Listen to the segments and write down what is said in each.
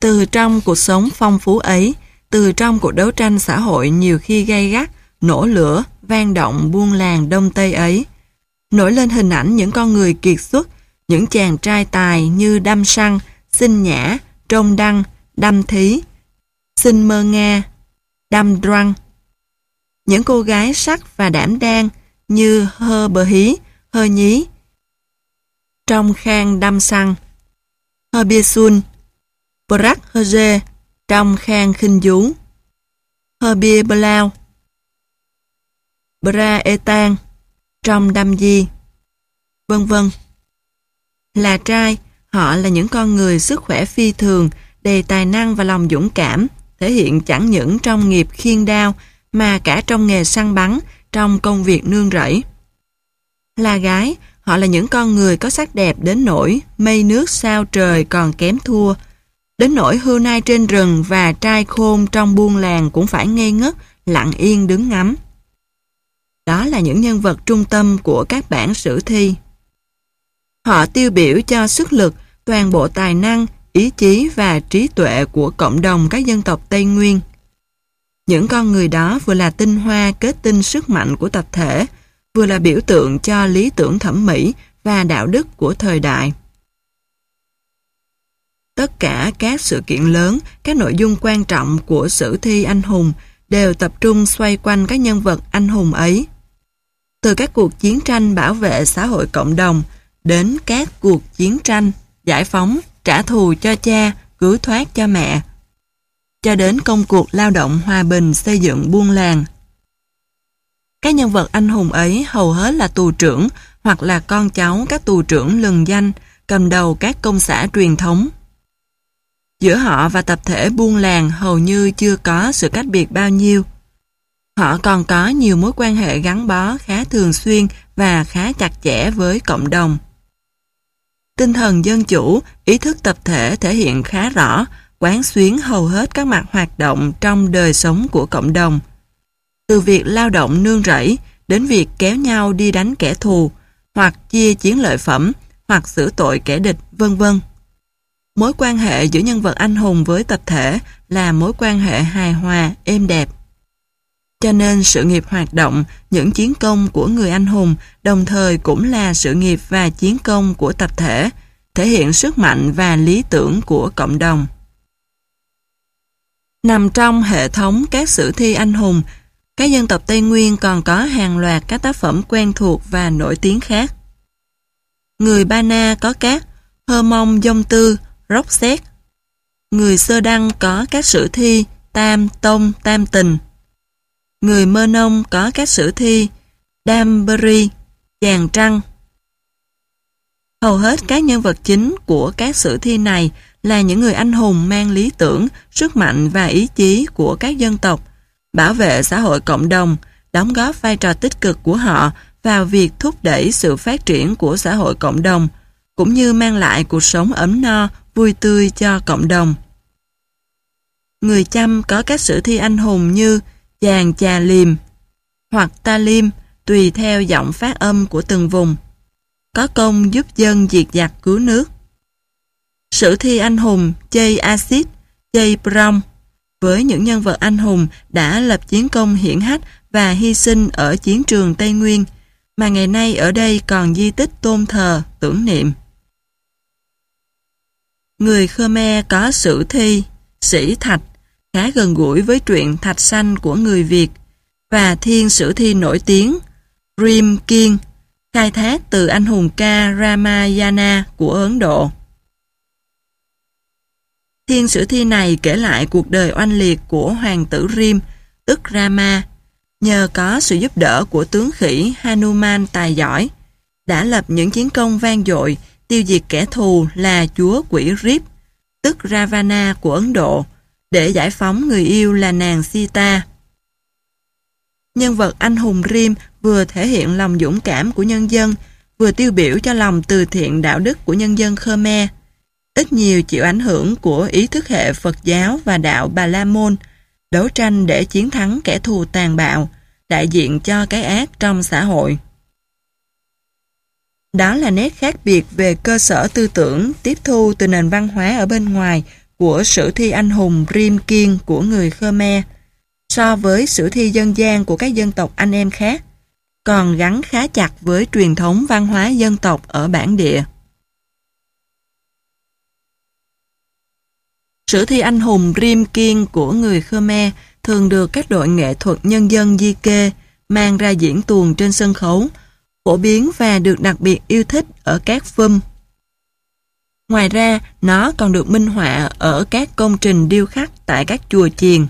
Từ trong cuộc sống phong phú ấy, từ trong cuộc đấu tranh xã hội nhiều khi gay gắt, nổ lửa, vang động buôn làng Đông Tây ấy, nổi lên hình ảnh những con người kiệt xuất, những chàng trai tài như Đăm Săn, Xin Nhã, Trông Đăng, Đăm Thí, Xin Mơ Nga, Đăm Đoan. Những cô gái sắc và đảm đang như Hơ Bờ Hí, Hơ Nhí, trong khang Đăm Săn, Hơ Bia Sun, Brak Hơ Dê, trong khang Khinh Dú, Hơ Bia Bơ Lao, Bra E Tan, trong Đăm Di, vân vân. Là trai, họ là những con người sức khỏe phi thường, đầy tài năng và lòng dũng cảm, thể hiện chẳng những trong nghiệp khiêng đao mà cả trong nghề săn bắn, trong công việc nương rẫy. Là gái, họ là những con người có sắc đẹp đến nỗi mây nước sao trời còn kém thua, đến nỗi hươu nai trên rừng và trai khôn trong buôn làng cũng phải ngây ngất, lặng yên đứng ngắm. Đó là những nhân vật trung tâm của các bản sử thi. Họ tiêu biểu cho sức lực, toàn bộ tài năng, ý chí và trí tuệ của cộng đồng các dân tộc Tây Nguyên. Những con người đó vừa là tinh hoa kết tinh sức mạnh của tập thể, vừa là biểu tượng cho lý tưởng thẩm mỹ và đạo đức của thời đại. Tất cả các sự kiện lớn, các nội dung quan trọng của sử thi anh hùng đều tập trung xoay quanh các nhân vật anh hùng ấy. Từ các cuộc chiến tranh bảo vệ xã hội cộng đồng đến các cuộc chiến tranh giải phóng, trả thù cho cha, cứu thoát cho mẹ, cho đến công cuộc lao động hòa bình xây dựng buôn làng. Các nhân vật anh hùng ấy hầu hết là tù trưởng hoặc là con cháu các tù trưởng lừng danh, cầm đầu các công xã truyền thống. Giữa họ và tập thể buôn làng hầu như chưa có sự cách biệt bao nhiêu. Họ còn có nhiều mối quan hệ gắn bó khá thường xuyên và khá chặt chẽ với cộng đồng. Tinh thần dân chủ, ý thức tập thể thể hiện khá rõ, quán xuyến hầu hết các mặt hoạt động trong đời sống của cộng đồng. Từ việc lao động nương rẫy đến việc kéo nhau đi đánh kẻ thù, hoặc chia chiến lợi phẩm, hoặc xử tội kẻ địch, vân vân. Mối quan hệ giữa nhân vật anh hùng với tập thể là mối quan hệ hài hòa, êm đẹp. Cho nên sự nghiệp hoạt động, những chiến công của người anh hùng đồng thời cũng là sự nghiệp và chiến công của tập thể, thể hiện sức mạnh và lý tưởng của cộng đồng. Nằm trong hệ thống các sử thi anh hùng, các dân tộc Tây Nguyên còn có hàng loạt các tác phẩm quen thuộc và nổi tiếng khác. Người Ba Na có các Hơ Mông Dông Tư, Rốc Xét. Người Sơ Đăng có các sử thi Tam Tông, Tam Tình. Người Mơ Nông có các sử thi Đam Beri, Chàng Trăng. Hầu hết các nhân vật chính của các sử thi này là những người anh hùng mang lý tưởng, sức mạnh và ý chí của các dân tộc, bảo vệ xã hội cộng đồng, đóng góp vai trò tích cực của họ vào việc thúc đẩy sự phát triển của xã hội cộng đồng, cũng như mang lại cuộc sống ấm no, vui tươi cho cộng đồng. Người Chăm có các sử thi anh hùng như Chàng Chà Liềm hoặc Ta Liêm, tùy theo giọng phát âm của từng vùng, có công giúp dân diệt giặc cứu nước. Sử thi anh hùng Chay Acid, Chay Prong, với những nhân vật anh hùng đã lập chiến công hiển hách và hy sinh ở chiến trường Tây Nguyên, mà ngày nay ở đây còn di tích tôn thờ, tưởng niệm. Người Khmer có sử thi Sĩ Thạch, khá gần gũi với truyện Thạch Sanh của người Việt, và thiên sử thi nổi tiếng Rim Kiên, khai thác từ anh hùng ca Ramayana của Ấn Độ. Thiên sử thi này kể lại cuộc đời oanh liệt của hoàng tử Rim, tức Rama, nhờ có sự giúp đỡ của tướng khỉ Hanuman tài giỏi, đã lập những chiến công vang dội, tiêu diệt kẻ thù là chúa quỷ Rip, tức Ravana của Ấn Độ, để giải phóng người yêu là nàng Sita. Nhân vật anh hùng Rim vừa thể hiện lòng dũng cảm của nhân dân, vừa tiêu biểu cho lòng từ thiện đạo đức của nhân dân Khmer, ít nhiều chịu ảnh hưởng của ý thức hệ Phật giáo và đạo Bà La Môn, đấu tranh để chiến thắng kẻ thù tàn bạo, đại diện cho cái ác trong xã hội. Đó là nét khác biệt về cơ sở tư tưởng tiếp thu từ nền văn hóa ở bên ngoài của sử thi anh hùng Rim Kiên của người Khmer so với sử thi dân gian của các dân tộc anh em khác, còn gắn khá chặt với truyền thống văn hóa dân tộc ở bản địa. Sử thi anh hùng Rim Kiên của người Khmer thường được các đội nghệ thuật nhân dân di kê mang ra diễn tuồng trên sân khấu, phổ biến và được đặc biệt yêu thích ở các phum. Ngoài ra, nó còn được minh họa ở các công trình điêu khắc tại các chùa chiền.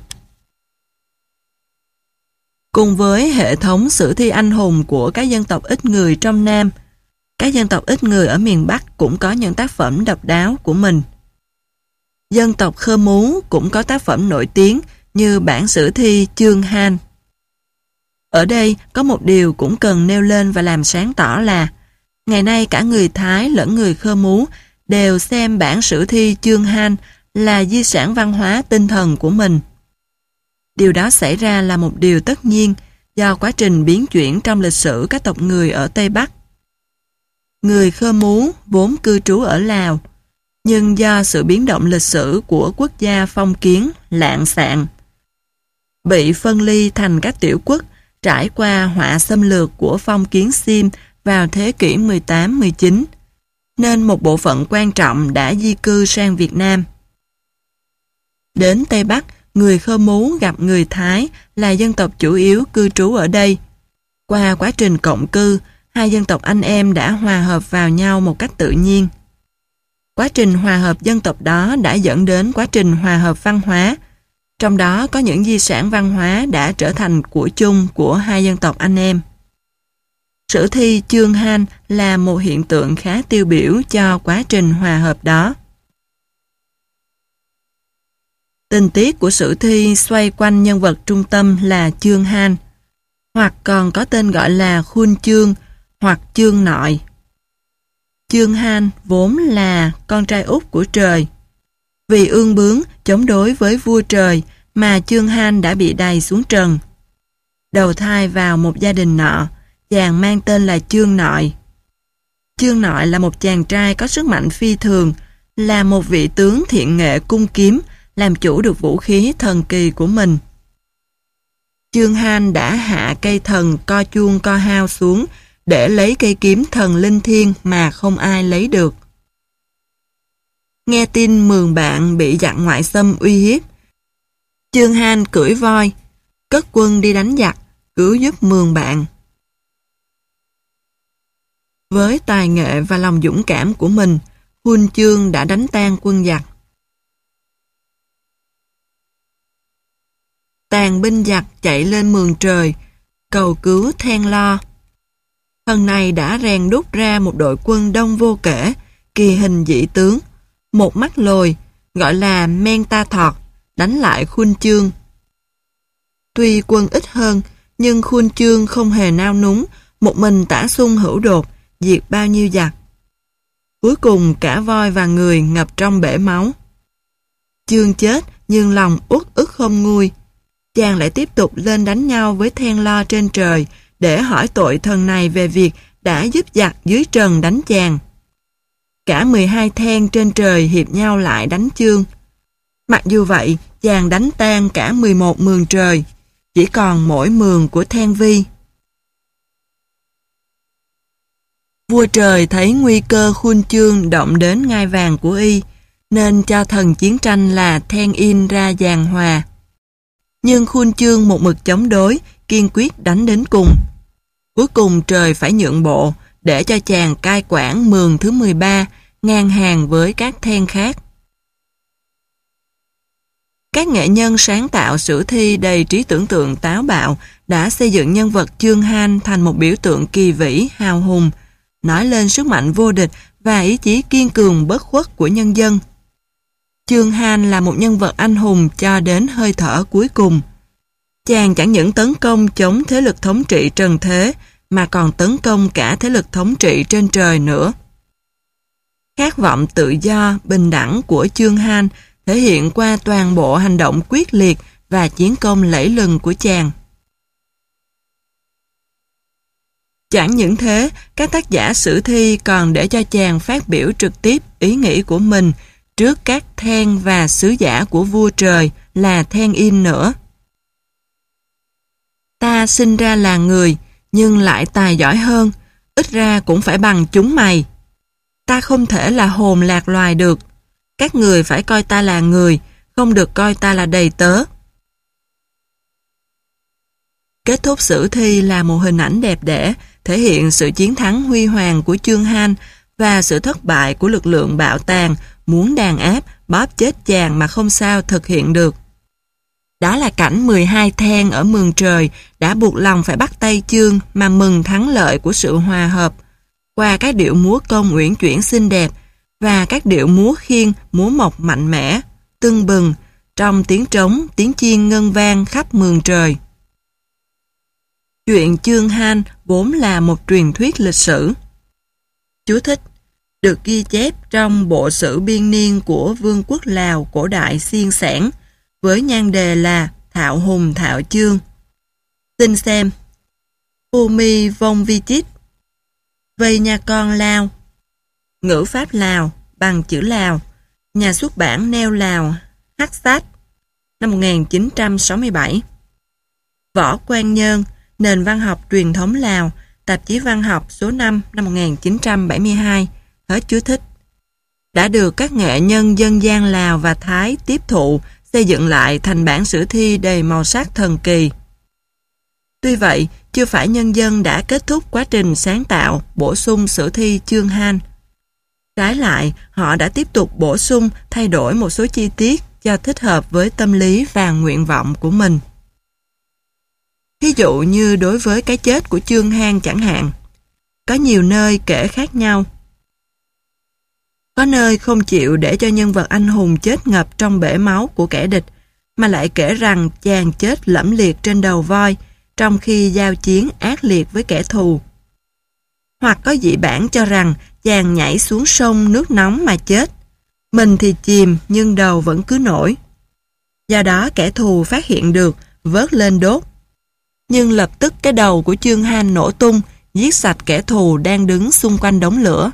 Cùng với hệ thống sử thi anh hùng của các dân tộc ít người trong Nam, các dân tộc ít người ở miền Bắc cũng có những tác phẩm độc đáo của mình. Dân tộc Khơ Mú cũng có tác phẩm nổi tiếng như bản sử thi Chương Han. Ở đây có một điều cũng cần nêu lên và làm sáng tỏ là ngày nay cả người Thái lẫn người Khơ Mú đều xem bản sử thi Chương Han là di sản văn hóa tinh thần của mình. Điều đó xảy ra là một điều tất nhiên do quá trình biến chuyển trong lịch sử các tộc người ở Tây Bắc. Người Khơ Mú vốn cư trú ở Lào, nhưng do sự biến động lịch sử của quốc gia phong kiến, lạng sạn, bị phân ly thành các tiểu quốc trải qua họa xâm lược của phong kiến Sim vào thế kỷ 18-19, nên một bộ phận quan trọng đã di cư sang Việt Nam. Đến Tây Bắc, người Khơ Mú gặp người Thái là dân tộc chủ yếu cư trú ở đây. Qua quá trình cộng cư, hai dân tộc anh em đã hòa hợp vào nhau một cách tự nhiên. Quá trình hòa hợp dân tộc đó đã dẫn đến quá trình hòa hợp văn hóa, trong đó có những di sản văn hóa đã trở thành của chung của hai dân tộc anh em. Sử thi Chương Han là một hiện tượng khá tiêu biểu cho quá trình hòa hợp đó. Tình tiết của sử thi xoay quanh nhân vật trung tâm là Chương Han, hoặc còn có tên gọi là Khun Chương hoặc Chương Nội. Chương Han vốn là con trai út của trời. Vì ương bướng chống đối với vua trời mà Chương Han đã bị đày xuống trần. Đầu thai vào một gia đình nọ, chàng mang tên là Chương Nội. Chương Nội là một chàng trai có sức mạnh phi thường, là một vị tướng thiện nghệ cung kiếm, làm chủ được vũ khí thần kỳ của mình. Chương Han đã hạ cây thần Co Chuông Co Hao xuống để lấy cây kiếm thần linh thiêng mà không ai lấy được. Nghe tin Mường Bạn bị giặc ngoại xâm uy hiếp, Chương Han cưỡi voi, cất quân đi đánh giặc, cứu giúp Mường Bạn. Với tài nghệ và lòng dũng cảm của mình, Khun Chương đã đánh tan quân giặc. Tàn binh giặc chạy lên mường trời, cầu cứu Then Lo. Thần này đã rèn đúc ra một đội quân đông vô kể, kỳ hình dị tướng, một mắt lồi, gọi là Men Ta Thọt, đánh lại Khun Chương. Tuy quân ít hơn, nhưng Khun Chương không hề nao núng, một mình tả xung hữu đột, diệt bao nhiêu giặc. Cuối cùng cả voi và người ngập trong bể máu. Chương chết nhưng lòng uất ức không nguôi. Chàng lại tiếp tục lên đánh nhau với Then Lo trên trời để hỏi tội thần này về việc đã giúp giặc dưới trần đánh chàng. Cả 12 then trên trời hiệp nhau lại đánh Chương. Mặc dù vậy, chàng đánh tan cả 11 mường trời, chỉ còn mỗi mường của Then Vi. Vua trời thấy nguy cơ Khun Chương động đến ngai vàng của y, nên cho thần chiến tranh là Then In ra giằng hòa. Nhưng Khun Chương một mực chống đối, kiên quyết đánh đến cùng. Cuối cùng trời phải nhượng bộ, để cho chàng cai quản mường thứ 13, ngang hàng với các then khác. Các nghệ nhân sáng tạo sử thi đầy trí tưởng tượng táo bạo đã xây dựng nhân vật Chương Han thành một biểu tượng kỳ vĩ, hào hùng, nói lên sức mạnh vô địch và ý chí kiên cường bất khuất của nhân dân. Chương Han là một nhân vật anh hùng cho đến hơi thở cuối cùng. Chàng chẳng những tấn công chống thế lực thống trị trần thế, mà còn tấn công cả thế lực thống trị trên trời nữa. Khát vọng tự do, bình đẳng của Chương Han thể hiện qua toàn bộ hành động quyết liệt và chiến công lẫy lừng của chàng. Chẳng những thế, các tác giả sử thi còn để cho chàng phát biểu trực tiếp ý nghĩ của mình trước các then và sứ giả của vua trời là then in nữa. Ta sinh ra là người, nhưng lại tài giỏi hơn, ít ra cũng phải bằng chúng mày. Ta không thể là hồn lạc loài được. Các người phải coi ta là người, không được coi ta là đầy tớ. Kết thúc sử thi là một hình ảnh đẹp đẽ, thể hiện sự chiến thắng huy hoàng của Chương Han và sự thất bại của lực lượng bạo tàn muốn đàn áp, bóp chết chàng mà không sao thực hiện được. Đó là cảnh 12 then ở mường trời đã buộc lòng phải bắt tay Chương mà mừng thắng lợi của sự hòa hợp qua các điệu múa công uyển chuyển xinh đẹp và các điệu múa khiên, múa mộc mạnh mẽ, tưng bừng trong tiếng trống, tiếng chiên ngân vang khắp mường trời. Chuyện Chương Han vốn là một truyền thuyết lịch sử. Chú thích: được ghi chép trong bộ sử biên niên của Vương quốc Lào cổ đại Xiên Xẻn với nhan đề là Thạo Hùng Thạo Chương. Xin xem Umi Vong Vi Chít, Vây Nha Con Lao, Ngữ pháp Lào bằng chữ Lào, nhà xuất bản Neo Lào, Hắc Sách, năm 1967. Võ Quang Nhơn, Nền văn học truyền thống Lào, tạp chí văn học số 5 năm 1972, hết chú thích. Đã được các nghệ nhân dân gian Lào và Thái tiếp thụ, xây dựng lại thành bản sử thi đầy màu sắc thần kỳ. Tuy vậy, chưa phải nhân dân đã kết thúc quá trình sáng tạo, bổ sung sử thi Chương Han. Trái lại, họ đã tiếp tục bổ sung, thay đổi một số chi tiết cho thích hợp với tâm lý và nguyện vọng của mình. Ví dụ như đối với cái chết của Chương Han chẳng hạn, có nhiều nơi kể khác nhau. Có nơi không chịu để cho nhân vật anh hùng chết ngập trong bể máu của kẻ địch, mà lại kể rằng chàng chết lẫm liệt trên đầu voi, trong khi giao chiến ác liệt với kẻ thù. Hoặc có dị bản cho rằng chàng nhảy xuống sông nước nóng mà chết, mình thì chìm nhưng đầu vẫn cứ nổi. Do đó kẻ thù phát hiện được, vớt lên đốt. Nhưng lập tức cái đầu của Chương Han nổ tung, giết sạch kẻ thù đang đứng xung quanh đống lửa.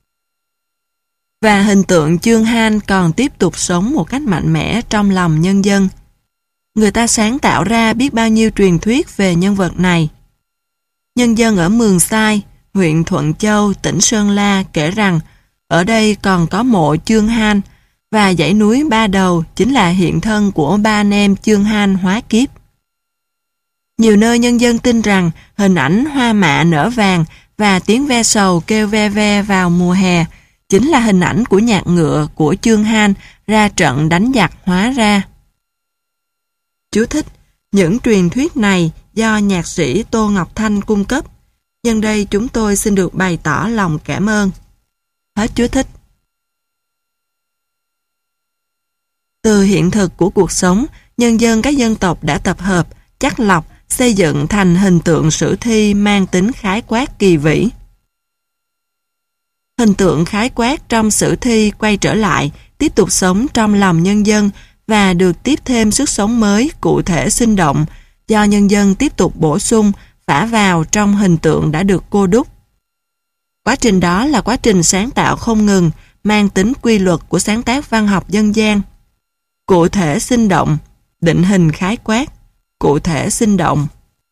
Và hình tượng Chương Han còn tiếp tục sống một cách mạnh mẽ trong lòng nhân dân. Người ta sáng tạo ra biết bao nhiêu truyền thuyết về nhân vật này. Nhân dân ở Mường Sai, huyện Thuận Châu, tỉnh Sơn La kể rằng ở đây còn có mộ Chương Han và dãy núi Ba Đầu chính là hiện thân của ba anh em Chương Han hóa kiếp. Nhiều nơi nhân dân tin rằng hình ảnh hoa mạ nở vàng và tiếng ve sầu kêu ve ve vào mùa hè chính là hình ảnh của nhạc ngựa của Chương Han ra trận đánh giặc hóa ra. Chú thích: những truyền thuyết này do nhạc sĩ Tô Ngọc Thanh cung cấp. Nhân đây chúng tôi xin được bày tỏ lòng cảm ơn. Hết chú thích. Từ hiện thực của cuộc sống, nhân dân các dân tộc đã tập hợp, chắt lọc, xây dựng thành hình tượng sử thi mang tính khái quát kỳ vĩ. Hình tượng khái quát trong sử thi quay trở lại, tiếp tục sống trong lòng nhân dân và được tiếp thêm sức sống mới, cụ thể sinh động, do nhân dân tiếp tục bổ sung, phả vào trong hình tượng đã được cô đúc. Quá trình đó là quá trình sáng tạo không ngừng, mang tính quy luật của sáng tác văn học dân gian. Cụ thể sinh động, định hình khái quát, cụ thể sinh động.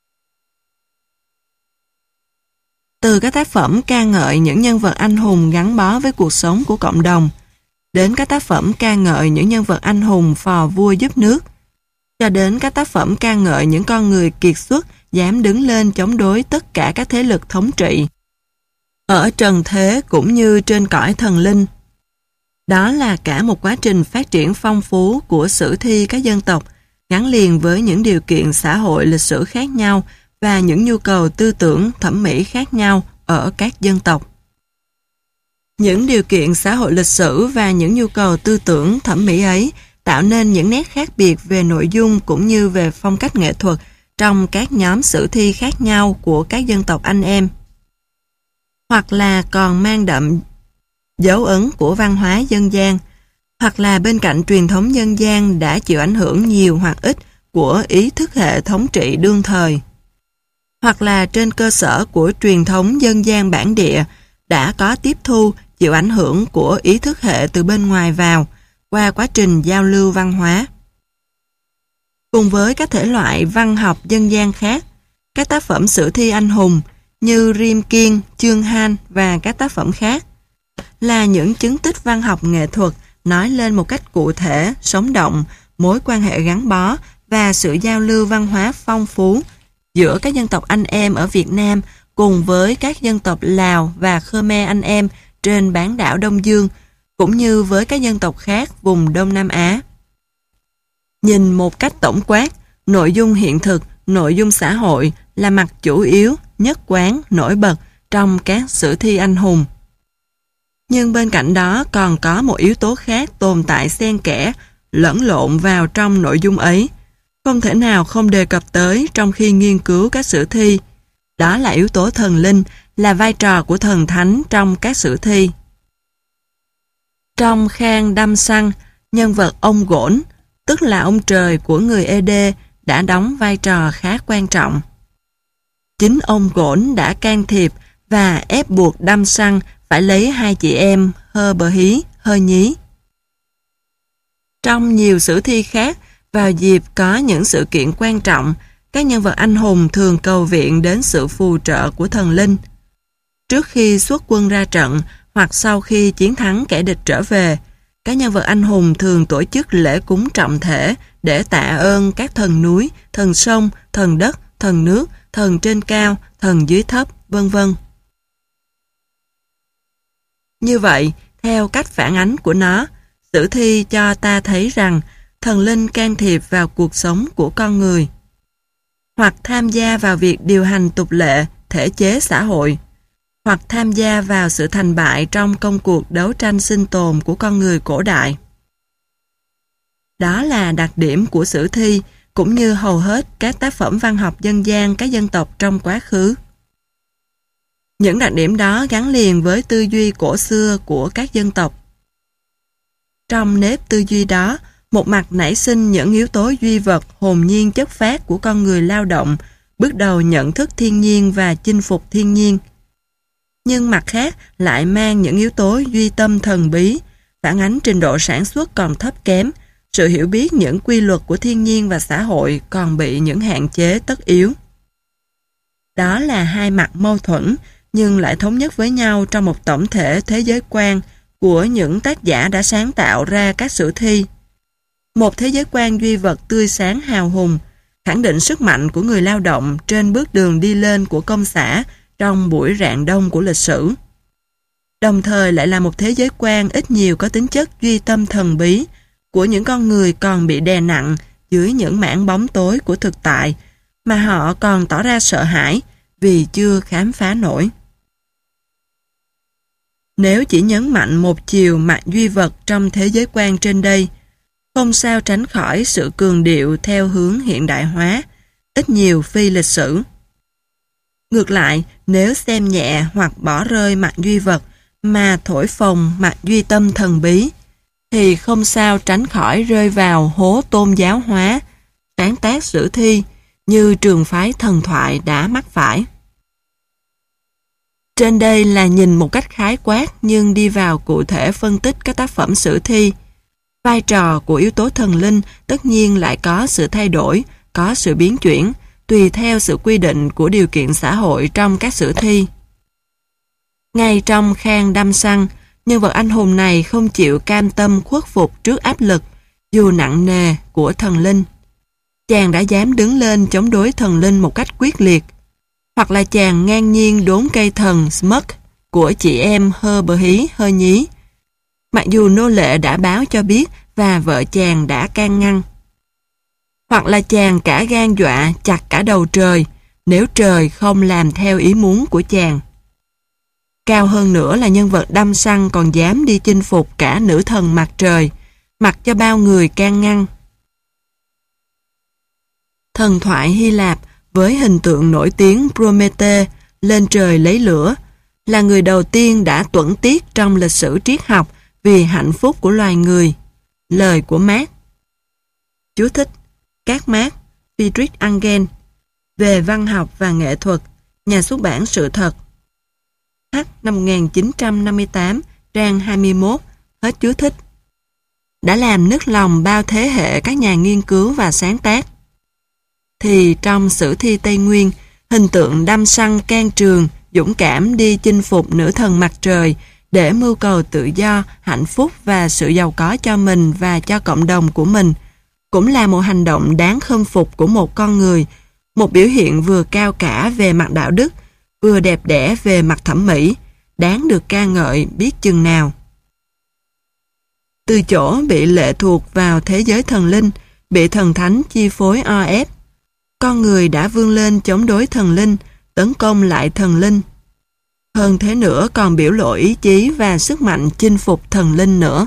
Từ các tác phẩm ca ngợi những nhân vật anh hùng gắn bó với cuộc sống của cộng đồng, đến các tác phẩm ca ngợi những nhân vật anh hùng phò vua giúp nước, cho đến các tác phẩm ca ngợi những con người kiệt xuất dám đứng lên chống đối tất cả các thế lực thống trị, ở trần thế cũng như trên cõi thần linh. Đó là cả một quá trình phát triển phong phú của sử thi các dân tộc, gắn liền với những điều kiện xã hội lịch sử khác nhau và những nhu cầu tư tưởng, thẩm mỹ khác nhau ở các dân tộc. Những điều kiện xã hội lịch sử và những nhu cầu tư tưởng, thẩm mỹ ấy tạo nên những nét khác biệt về nội dung cũng như về phong cách nghệ thuật trong các nhóm sử thi khác nhau của các dân tộc anh em. Hoặc là còn mang đậm dấu ấn của văn hóa dân gian, hoặc là bên cạnh truyền thống dân gian đã chịu ảnh hưởng nhiều hoặc ít của ý thức hệ thống trị đương thời, hoặc là trên cơ sở của truyền thống dân gian bản địa đã có tiếp thu, chịu ảnh hưởng của ý thức hệ từ bên ngoài vào, qua quá trình giao lưu văn hóa. Cùng với các thể loại văn học dân gian khác, các tác phẩm sử thi anh hùng như Rim Kiên, Chương Han và các tác phẩm khác là những chứng tích văn học nghệ thuật nói lên một cách cụ thể, sống động, mối quan hệ gắn bó và sự giao lưu văn hóa phong phú giữa các dân tộc anh em ở Việt Nam cùng với các dân tộc Lào và Khmer anh em trên bán đảo Đông Dương, cũng như với các dân tộc khác vùng Đông Nam Á. Nhìn một cách tổng quát, nội dung hiện thực, nội dung xã hội là mặt chủ yếu, nhất quán, nổi bật trong các sử thi anh hùng. Nhưng bên cạnh đó còn có một yếu tố khác tồn tại xen kẽ, lẫn lộn vào trong nội dung ấy, không thể nào không đề cập tới trong khi nghiên cứu các sử thi. Đó là yếu tố thần linh, là vai trò của thần thánh trong các sử thi. Trong Khang Đam Sang, nhân vật ông Gỗn, tức là ông trời của người Ede, đã đóng vai trò khá quan trọng. Chính ông Gỗn đã can thiệp và ép buộc Đam Sang phải lấy hai chị em Hơ Bờ Hí, Hơ Nhí. Trong nhiều sử thi khác, vào dịp có những sự kiện quan trọng, các nhân vật anh hùng thường cầu viện đến sự phù trợ của thần linh. Trước khi xuất quân ra trận hoặc sau khi chiến thắng kẻ địch trở về, các nhân vật anh hùng thường tổ chức lễ cúng trọng thể để tạ ơn các thần núi, thần sông, thần đất, thần nước, thần trên cao, thần dưới thấp, vân vân. Như vậy, theo cách phản ánh của nó, sử thi cho ta thấy rằng thần linh can thiệp vào cuộc sống của con người, hoặc tham gia vào việc điều hành tục lệ, thể chế xã hội, hoặc tham gia vào sự thành bại trong công cuộc đấu tranh sinh tồn của con người cổ đại. Đó là đặc điểm của sử thi, cũng như hầu hết các tác phẩm văn học dân gian các dân tộc trong quá khứ. Những đặc điểm đó gắn liền với tư duy cổ xưa của các dân tộc. Trong nếp tư duy đó, một mặt nảy sinh những yếu tố duy vật hồn nhiên chất phát của con người lao động, bước đầu nhận thức thiên nhiên và chinh phục thiên nhiên. Nhưng mặt khác lại mang những yếu tố duy tâm thần bí, phản ánh trình độ sản xuất còn thấp kém, sự hiểu biết những quy luật của thiên nhiên và xã hội còn bị những hạn chế tất yếu. Đó là hai mặt mâu thuẫn, nhưng lại thống nhất với nhau trong một tổng thể thế giới quan của những tác giả đã sáng tạo ra các sử thi. Một thế giới quan duy vật tươi sáng hào hùng, khẳng định sức mạnh của người lao động trên bước đường đi lên của công xã trong buổi rạng đông của lịch sử. Đồng thời lại là một thế giới quan ít nhiều có tính chất duy tâm thần bí của những con người còn bị đè nặng dưới những mảng bóng tối của thực tại mà họ còn tỏ ra sợ hãi vì chưa khám phá nổi. Nếu chỉ nhấn mạnh một chiều mặt duy vật trong thế giới quan trên đây, không sao tránh khỏi sự cường điệu theo hướng hiện đại hóa, ít nhiều phi lịch sử. Ngược lại, nếu xem nhẹ hoặc bỏ rơi mặt duy vật mà thổi phồng mặt duy tâm thần bí, thì không sao tránh khỏi rơi vào hố tôn giáo hóa, sáng tác sử thi như trường phái thần thoại đã mắc phải. Trên đây là nhìn một cách khái quát nhưng đi vào cụ thể phân tích các tác phẩm sử thi. Vai trò của yếu tố thần linh tất nhiên lại có sự thay đổi, có sự biến chuyển, tùy theo sự quy định của điều kiện xã hội trong các sử thi. Ngay trong Khang Đam Sang, nhân vật anh hùng này không chịu cam tâm khuất phục trước áp lực, dù nặng nề, của thần linh. Chàng đã dám đứng lên chống đối thần linh một cách quyết liệt. Hoặc là chàng ngang nhiên đốn cây thần Smuk của chị em Hơ Bờ Hí, Hơ Nhí, mặc dù nô lệ đã báo cho biết và vợ chàng đã can ngăn. Hoặc là chàng cả gan dọa chặt cả đầu trời nếu trời không làm theo ý muốn của chàng. Cao hơn nữa là nhân vật Đam Sang còn dám đi chinh phục cả nữ thần mặt trời, mặc cho bao người can ngăn. Thần thoại Hy Lạp với hình tượng nổi tiếng Promete lên trời lấy lửa, là người đầu tiên đã tuẫn tiết trong lịch sử triết học vì hạnh phúc của loài người. Lời của Marx. Chú thích: Các Marx, Friedrich Engels, về văn học và nghệ thuật, nhà xuất bản Sự Thật. H năm 1958, trang 21, hết chú thích. đã làm nức lòng bao thế hệ các nhà nghiên cứu và sáng tác. Thì trong sử thi Tây Nguyên, hình tượng đăm săn can trường, dũng cảm đi chinh phục nữ thần mặt trời để mưu cầu tự do, hạnh phúc và sự giàu có cho mình và cho cộng đồng của mình, cũng là một hành động đáng khâm phục của một con người, một biểu hiện vừa cao cả về mặt đạo đức, vừa đẹp đẽ về mặt thẩm mỹ, đáng được ca ngợi biết chừng nào. Từ chỗ bị lệ thuộc vào thế giới thần linh, bị thần thánh chi phối o ép, con người đã vươn lên chống đối thần linh, tấn công lại thần linh. Hơn thế nữa còn biểu lộ ý chí và sức mạnh chinh phục thần linh nữa.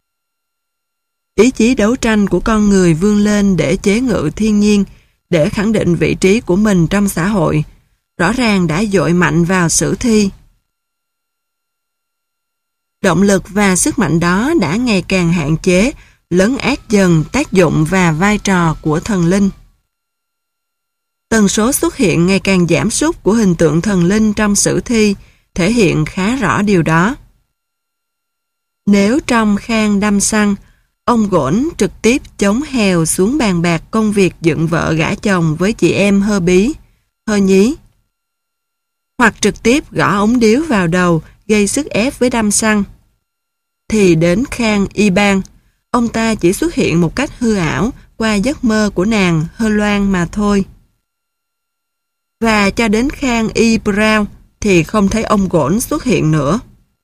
Ý chí đấu tranh của con người vươn lên để chế ngự thiên nhiên, để khẳng định vị trí của mình trong xã hội, rõ ràng đã dội mạnh vào sử thi. Động lực và sức mạnh đó đã ngày càng hạn chế, lấn át dần tác dụng và vai trò của thần linh. Tần số xuất hiện ngày càng giảm sút của hình tượng thần linh trong sử thi thể hiện khá rõ điều đó. Nếu trong Khang Đăm Săn, ông Gổn trực tiếp chống hèo xuống bàn bạc công việc dựng vợ gả chồng với chị em Hơ Bí, Hơ Nhí, hoặc trực tiếp gõ ống điếu vào đầu gây sức ép với Đăm Săn, thì đến Khang Y Ban, ông ta chỉ xuất hiện một cách hư ảo qua giấc mơ của nàng Hơ Loan mà thôi. Và cho đến Khang Y Brown thì không thấy ông Gổn xuất hiện nữa.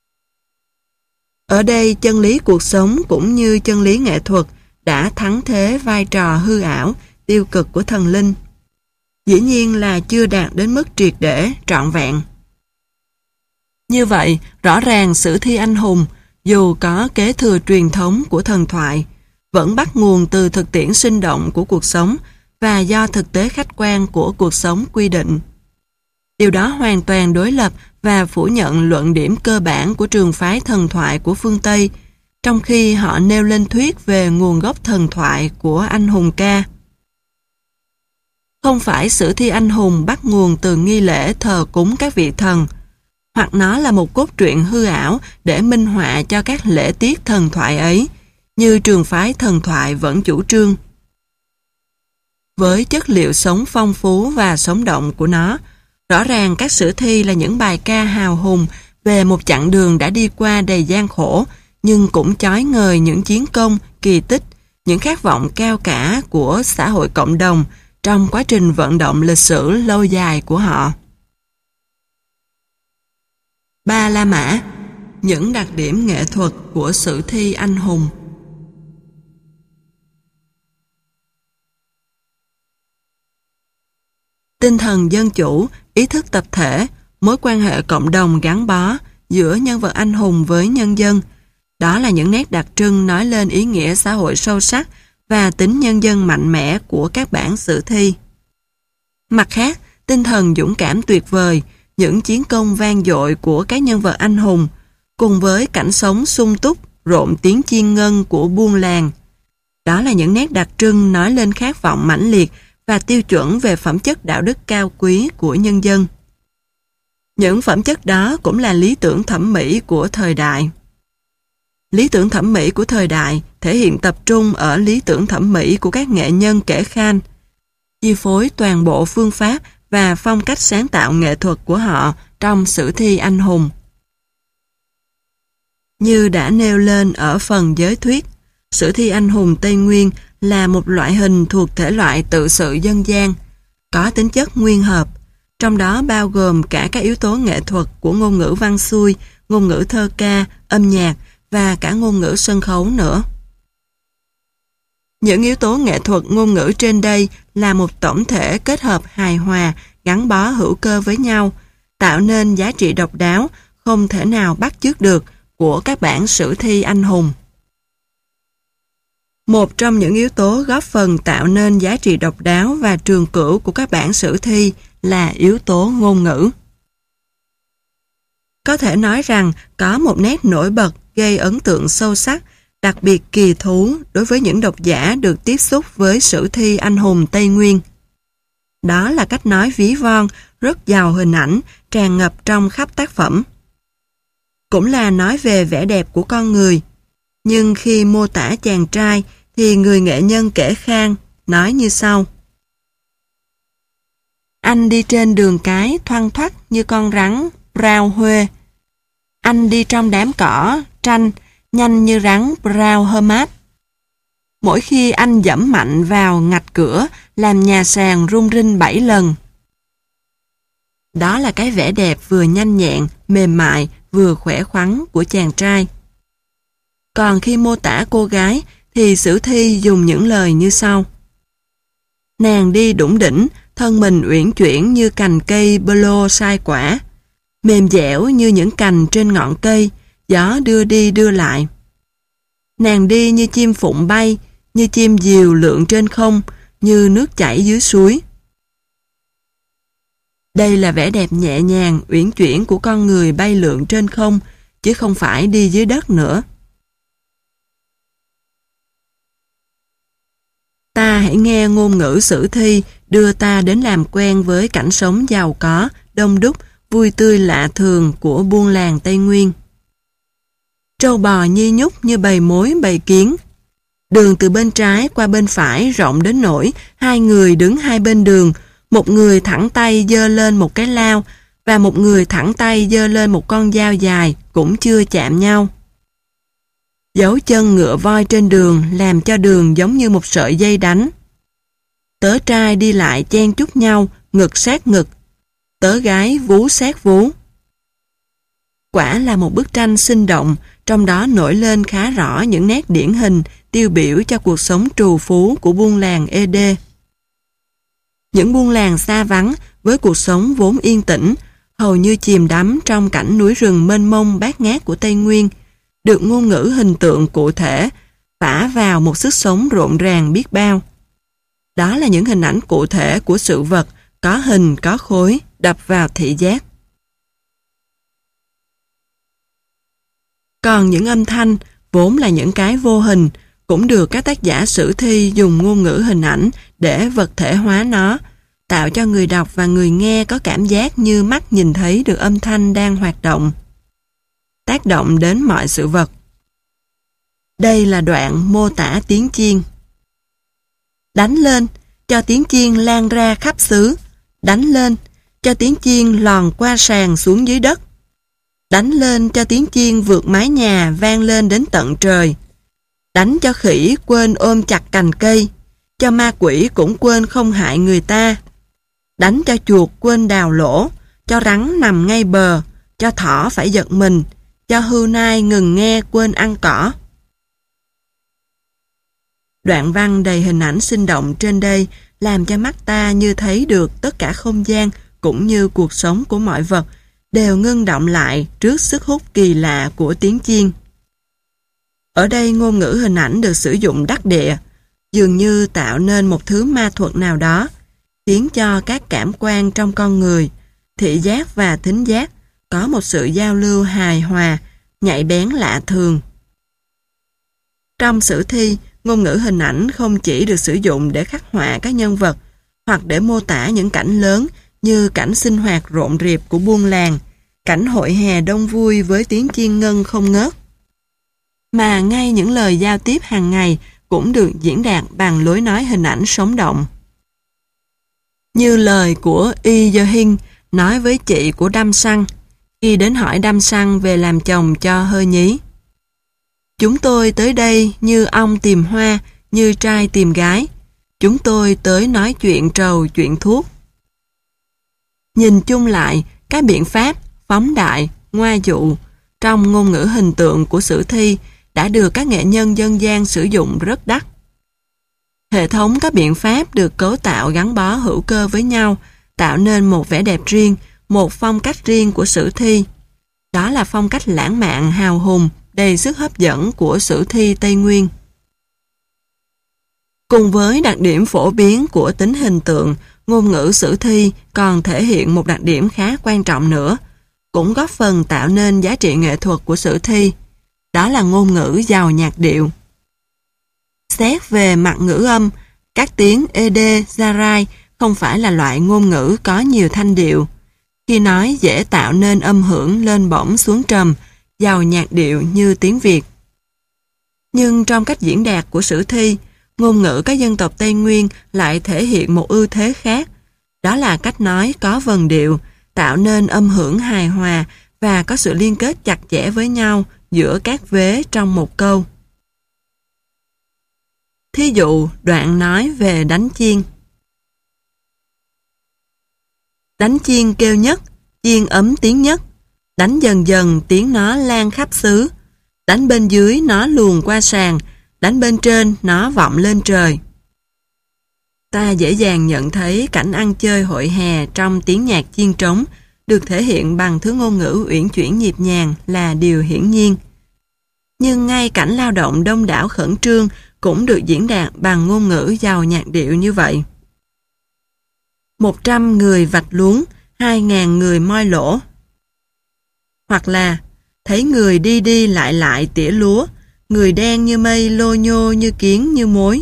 Ở đây chân lý cuộc sống cũng như chân lý nghệ thuật đã thắng thế vai trò hư ảo, tiêu cực của thần linh. Dĩ nhiên là chưa đạt đến mức triệt để, trọn vẹn. Như vậy, rõ ràng sử thi anh hùng, dù có kế thừa truyền thống của thần thoại, vẫn bắt nguồn từ thực tiễn sinh động của cuộc sống và do thực tế khách quan của cuộc sống quy định. Điều đó hoàn toàn đối lập và phủ nhận luận điểm cơ bản của trường phái thần thoại của phương Tây, trong khi họ nêu lên thuyết về nguồn gốc thần thoại của anh hùng ca. Không phải sử thi anh hùng bắt nguồn từ nghi lễ thờ cúng các vị thần, hoặc nó là một cốt truyện hư ảo để minh họa cho các lễ tiết thần thoại ấy, như trường phái thần thoại vẫn chủ trương. Với chất liệu sống phong phú và sống động của nó, rõ ràng các sử thi là những bài ca hào hùng về một chặng đường đã đi qua đầy gian khổ, nhưng cũng chói ngời những chiến công, kỳ tích, những khát vọng cao cả của xã hội cộng đồng trong quá trình vận động lịch sử lâu dài của họ. Ba La Mã, những đặc điểm nghệ thuật của sử thi anh hùng. Tinh thần dân chủ, ý thức tập thể, mối quan hệ cộng đồng gắn bó giữa nhân vật anh hùng với nhân dân, đó là những nét đặc trưng nói lên ý nghĩa xã hội sâu sắc và tính nhân dân mạnh mẽ của các bản sử thi. Mặt khác, tinh thần dũng cảm tuyệt vời, những chiến công vang dội của các nhân vật anh hùng, cùng với cảnh sống sung túc, rộn tiếng chiên ngân của buôn làng. Đó là những nét đặc trưng nói lên khát vọng mãnh liệt và tiêu chuẩn về phẩm chất đạo đức cao quý của nhân dân. Những phẩm chất đó cũng là lý tưởng thẩm mỹ của thời đại. Lý tưởng thẩm mỹ của thời đại thể hiện tập trung ở lý tưởng thẩm mỹ của các nghệ nhân kể khanh, chi phối toàn bộ phương pháp và phong cách sáng tạo nghệ thuật của họ trong sử thi anh hùng. Như đã nêu lên ở phần giới thuyết, sử thi anh hùng Tây Nguyên là một loại hình thuộc thể loại tự sự dân gian, có tính chất nguyên hợp, trong đó bao gồm cả các yếu tố nghệ thuật của ngôn ngữ văn xuôi, ngôn ngữ thơ ca, âm nhạc và cả ngôn ngữ sân khấu nữa. Những yếu tố nghệ thuật ngôn ngữ trên đây là một tổng thể kết hợp hài hòa, gắn bó hữu cơ với nhau, tạo nên giá trị độc đáo, không thể nào bắt chước được của các bản sử thi anh hùng. Một trong những yếu tố góp phần tạo nên giá trị độc đáo và trường cửu của các bản sử thi là yếu tố ngôn ngữ. Có thể nói rằng có một nét nổi bật gây ấn tượng sâu sắc, đặc biệt kỳ thú đối với những độc giả được tiếp xúc với sử thi anh hùng Tây Nguyên. Đó là cách nói ví von, rất giàu hình ảnh, tràn ngập trong khắp tác phẩm. Cũng là nói về vẻ đẹp của con người. nhưng khi mô tả chàng trai thì người nghệ nhân kể khang nói như sau. Anh đi trên đường cái thoăn thoắt như con rắn rao huê. Anh đi trong đám cỏ tranh nhanh như rắn rao Hermat. Mỗi khi anh giẫm mạnh vào ngạch cửa làm nhà sàn rung rinh 7 lần. Đó là cái vẻ đẹp vừa nhanh nhẹn, mềm mại, vừa khỏe khoắn của chàng trai. Còn khi mô tả cô gái thì sử thi dùng những lời như sau. Nàng đi đủng đỉnh, thân mình uyển chuyển như cành cây bơ lô sai quả, mềm dẻo như những cành trên ngọn cây, gió đưa đi đưa lại. Nàng đi như chim phụng bay, như chim diều lượn trên không, như nước chảy dưới suối. Đây là vẻ đẹp nhẹ nhàng, uyển chuyển của con người bay lượn trên không, chứ không phải đi dưới đất nữa. Ta hãy nghe ngôn ngữ sử thi đưa ta đến làm quen với cảnh sống giàu có, đông đúc, vui tươi lạ thường của buôn làng Tây Nguyên. Trâu bò nhi nhúc như bầy mối bầy kiến. Đường từ bên trái qua bên phải rộng đến nỗi 2 người đứng hai bên đường, một người thẳng tay giơ lên một cái lao và một người thẳng tay giơ lên một con dao dài cũng chưa chạm nhau. Dấu chân ngựa voi trên đường làm cho đường giống như một sợi dây đánh. Tớ trai đi lại chen chúc nhau, ngực sát ngực. Tớ gái vú sát vú. Quả là một bức tranh sinh động, trong đó nổi lên khá rõ những nét điển hình tiêu biểu cho cuộc sống trù phú của buôn làng Ede. Những buôn làng xa vắng với cuộc sống vốn yên tĩnh, hầu như chìm đắm trong cảnh núi rừng mênh mông bát ngát của Tây Nguyên, được ngôn ngữ hình tượng cụ thể, phả vào một sức sống rộn ràng biết bao. Đó là những hình ảnh cụ thể của sự vật, có hình, có khối, đập vào thị giác. Còn những âm thanh, vốn là những cái vô hình, cũng được các tác giả sử thi dùng ngôn ngữ hình ảnh để vật thể hóa nó, tạo cho người đọc và người nghe có cảm giác như mắt nhìn thấy được âm thanh đang hoạt động, tác động đến mọi sự vật. Đây là đoạn mô tả tiếng chiên. Đánh lên, cho tiếng chiên lan ra khắp xứ. Đánh lên, cho tiếng chiên lòn qua sàn xuống dưới đất. Đánh lên cho tiếng chiên vượt mái nhà vang lên đến tận trời. Đánh cho khỉ quên ôm chặt cành cây, cho ma quỷ cũng quên không hại người ta. Đánh cho chuột quên đào lỗ, cho rắn nằm ngay bờ, cho thỏ phải giật mình, cho hươu nai ngừng nghe quên ăn cỏ. Đoạn văn đầy hình ảnh sinh động trên đây làm cho mắt ta như thấy được tất cả không gian cũng như cuộc sống của mọi vật đều ngưng động lại trước sức hút kỳ lạ của tiếng chiên. Ở đây ngôn ngữ hình ảnh được sử dụng đắc địa, dường như tạo nên một thứ ma thuật nào đó, khiến cho các cảm quan trong con người, thị giác và thính giác, có một sự giao lưu hài hòa, nhạy bén lạ thường. Trong sử thi, ngôn ngữ hình ảnh không chỉ được sử dụng để khắc họa các nhân vật, hoặc để mô tả những cảnh lớn như cảnh sinh hoạt rộn rịp của buôn làng, cảnh hội hè đông vui với tiếng chiên ngân không ngớt, mà ngay những lời giao tiếp hàng ngày cũng được diễn đạt bằng lối nói hình ảnh sống động. Như lời của Y Dơ Hinh nói với chị của Đam Săn khi đến hỏi Đam Săn về làm chồng cho Hơ Nhí. Chúng tôi tới đây như ong tìm hoa, như trai tìm gái. Chúng tôi tới nói chuyện trầu, chuyện thuốc. Nhìn chung lại, các biện pháp phóng đại, ngoa dụ trong ngôn ngữ hình tượng của sử thi đã được các nghệ nhân dân gian sử dụng rất đắc. Hệ thống các biện pháp được cấu tạo gắn bó hữu cơ với nhau, tạo nên một vẻ đẹp riêng, một phong cách riêng của sử thi. Đó là phong cách lãng mạn, hào hùng, đầy sức hấp dẫn của sử thi Tây Nguyên. Cùng với đặc điểm phổ biến của tính hình tượng, ngôn ngữ sử thi còn thể hiện một đặc điểm khá quan trọng nữa, cũng góp phần tạo nên giá trị nghệ thuật của sử thi. Đó là ngôn ngữ giàu nhạc điệu. Xét về mặt ngữ âm, các tiếng Ede, Zarai không phải là loại ngôn ngữ có nhiều thanh điệu. Khi nói dễ tạo nên âm hưởng lên bổng xuống trầm, giàu nhạc điệu như tiếng Việt. Nhưng trong cách diễn đạt của sử thi, ngôn ngữ các dân tộc Tây Nguyên lại thể hiện một ưu thế khác. Đó là cách nói có vần điệu, tạo nên âm hưởng hài hòa và có sự liên kết chặt chẽ với nhau giữa các vế trong một câu. Thí dụ, đoạn nói về đánh chiên. Đánh chiên kêu nhất, chiên ấm tiếng nhất. Đánh dần dần tiếng nó lan khắp xứ. Đánh bên dưới nó luồn qua sàn, đánh bên trên nó vọng lên trời. Ta dễ dàng nhận thấy cảnh ăn chơi hội hè trong tiếng nhạc chiên trống được thể hiện bằng thứ ngôn ngữ uyển chuyển nhịp nhàng là điều hiển nhiên. Nhưng ngay cảnh lao động đông đảo khẩn trương cũng được diễn đạt bằng ngôn ngữ giàu nhạc điệu như vậy. 100 người vạch luống, 2.000 người moi lỗ. Hoặc là thấy người đi đi lại tỉa lúa, người đen như mây lô nhô như kiến như mối.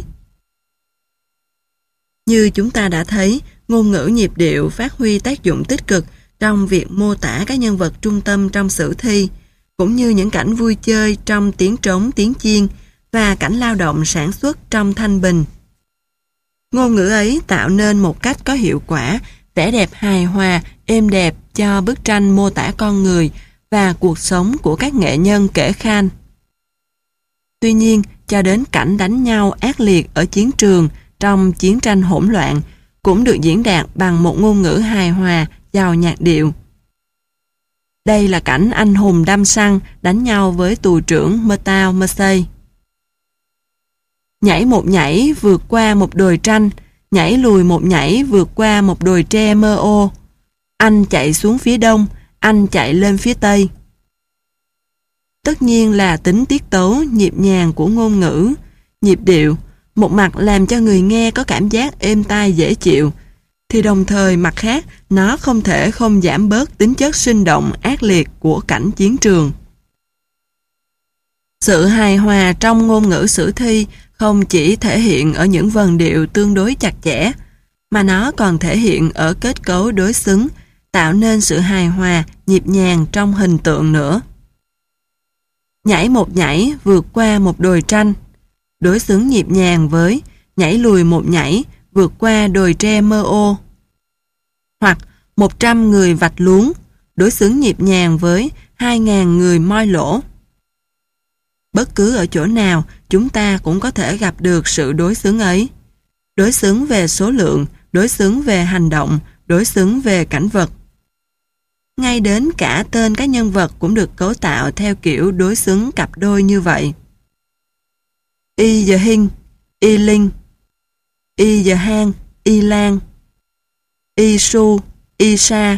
Như chúng ta đã thấy, ngôn ngữ nhịp điệu phát huy tác dụng tích cực trong việc mô tả các nhân vật trung tâm trong sử thi, cũng như những cảnh vui chơi trong tiếng trống tiếng chiên và cảnh lao động sản xuất trong thanh bình. Ngôn ngữ ấy tạo nên một cách có hiệu quả, vẻ đẹp hài hòa, êm đẹp cho bức tranh mô tả con người và cuộc sống của các nghệ nhân kể khan. Tuy nhiên, cho đến cảnh đánh nhau ác liệt ở chiến trường trong chiến tranh hỗn loạn cũng được diễn đạt bằng một ngôn ngữ hài hòa, giàu nhạc điệu. Đây là cảnh anh hùng đâm săn đánh nhau với tù trưởng Mtao Mersey. Nhảy một nhảy vượt qua một đồi tranh, nhảy lùi một nhảy vượt qua một đồi tre mơ ô. Anh chạy xuống phía đông, anh chạy lên phía tây. Tất nhiên là tính tiết tấu, nhịp nhàng của ngôn ngữ, nhịp điệu, một mặt làm cho người nghe có cảm giác êm tai dễ chịu, thì đồng thời mặt khác nó không thể không giảm bớt tính chất sinh động ác liệt của cảnh chiến trường. Sự hài hòa trong ngôn ngữ sử thi không chỉ thể hiện ở những vần điệu tương đối chặt chẽ, mà nó còn thể hiện ở kết cấu đối xứng, tạo nên sự hài hòa, nhịp nhàng trong hình tượng nữa. Nhảy một nhảy vượt qua một đồi tranh, đối xứng nhịp nhàng với nhảy lùi một nhảy vượt qua đồi tre mơ ô. Hoặc 100 người vạch luống, đối xứng nhịp nhàng với 2.000 người moi lỗ. Bất cứ ở chỗ nào, chúng ta cũng có thể gặp được sự đối xứng ấy. Đối xứng về số lượng, đối xứng về hành động, đối xứng về cảnh vật. Ngay đến cả tên các nhân vật cũng được cấu tạo theo kiểu đối xứng cặp đôi như vậy. Y giờ Hinh, Y Linh, Y giờ Hang, Y Lan, Y Su, Y Sa.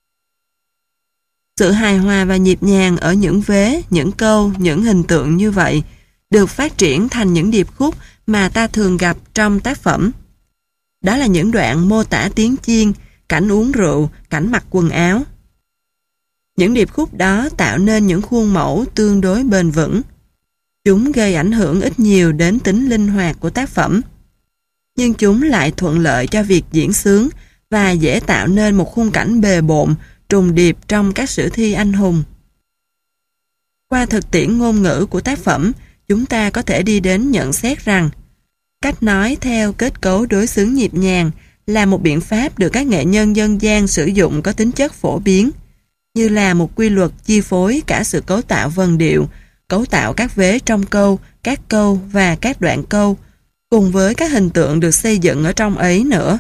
Sự hài hòa và nhịp nhàng ở những vế, những câu, những hình tượng như vậy được phát triển thành những điệp khúc mà ta thường gặp trong tác phẩm. Đó là những đoạn mô tả tiếng chiên, cảnh uống rượu, cảnh mặc quần áo. Những điệp khúc đó tạo nên những khuôn mẫu tương đối bền vững. Chúng gây ảnh hưởng ít nhiều đến tính linh hoạt của tác phẩm, nhưng chúng lại thuận lợi cho việc diễn xướng và dễ tạo nên một khung cảnh bề bộn, trùng điệp trong các sử thi anh hùng. Qua thực tiễn ngôn ngữ của tác phẩm, chúng ta có thể đi đến nhận xét rằng cách nói theo kết cấu đối xứng nhịp nhàng là một biện pháp được các nghệ nhân dân gian sử dụng có tính chất phổ biến, như là một quy luật chi phối cả sự cấu tạo vần điệu, cấu tạo các vế trong câu, các câu và các đoạn câu, cùng với các hình tượng được xây dựng ở trong ấy nữa.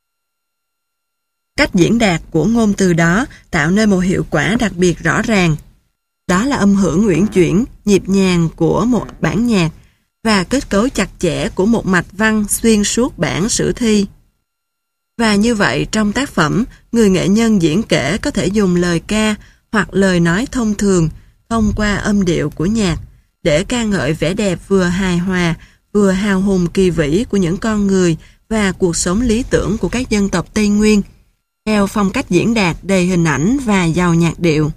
Cách diễn đạt của ngôn từ đó tạo nên một hiệu quả đặc biệt rõ ràng. Đó là âm hưởng uyển chuyển, nhịp nhàng của một bản nhạc và kết cấu chặt chẽ của một mạch văn xuyên suốt bản sử thi. Và như vậy trong tác phẩm, người nghệ nhân diễn kể có thể dùng lời ca hoặc lời nói thông thường thông qua âm điệu của nhạc để ca ngợi vẻ đẹp vừa hài hòa, vừa hào hùng kỳ vĩ của những con người và cuộc sống lý tưởng của các dân tộc Tây Nguyên, theo phong cách diễn đạt đầy hình ảnh và giàu nhạc điệu.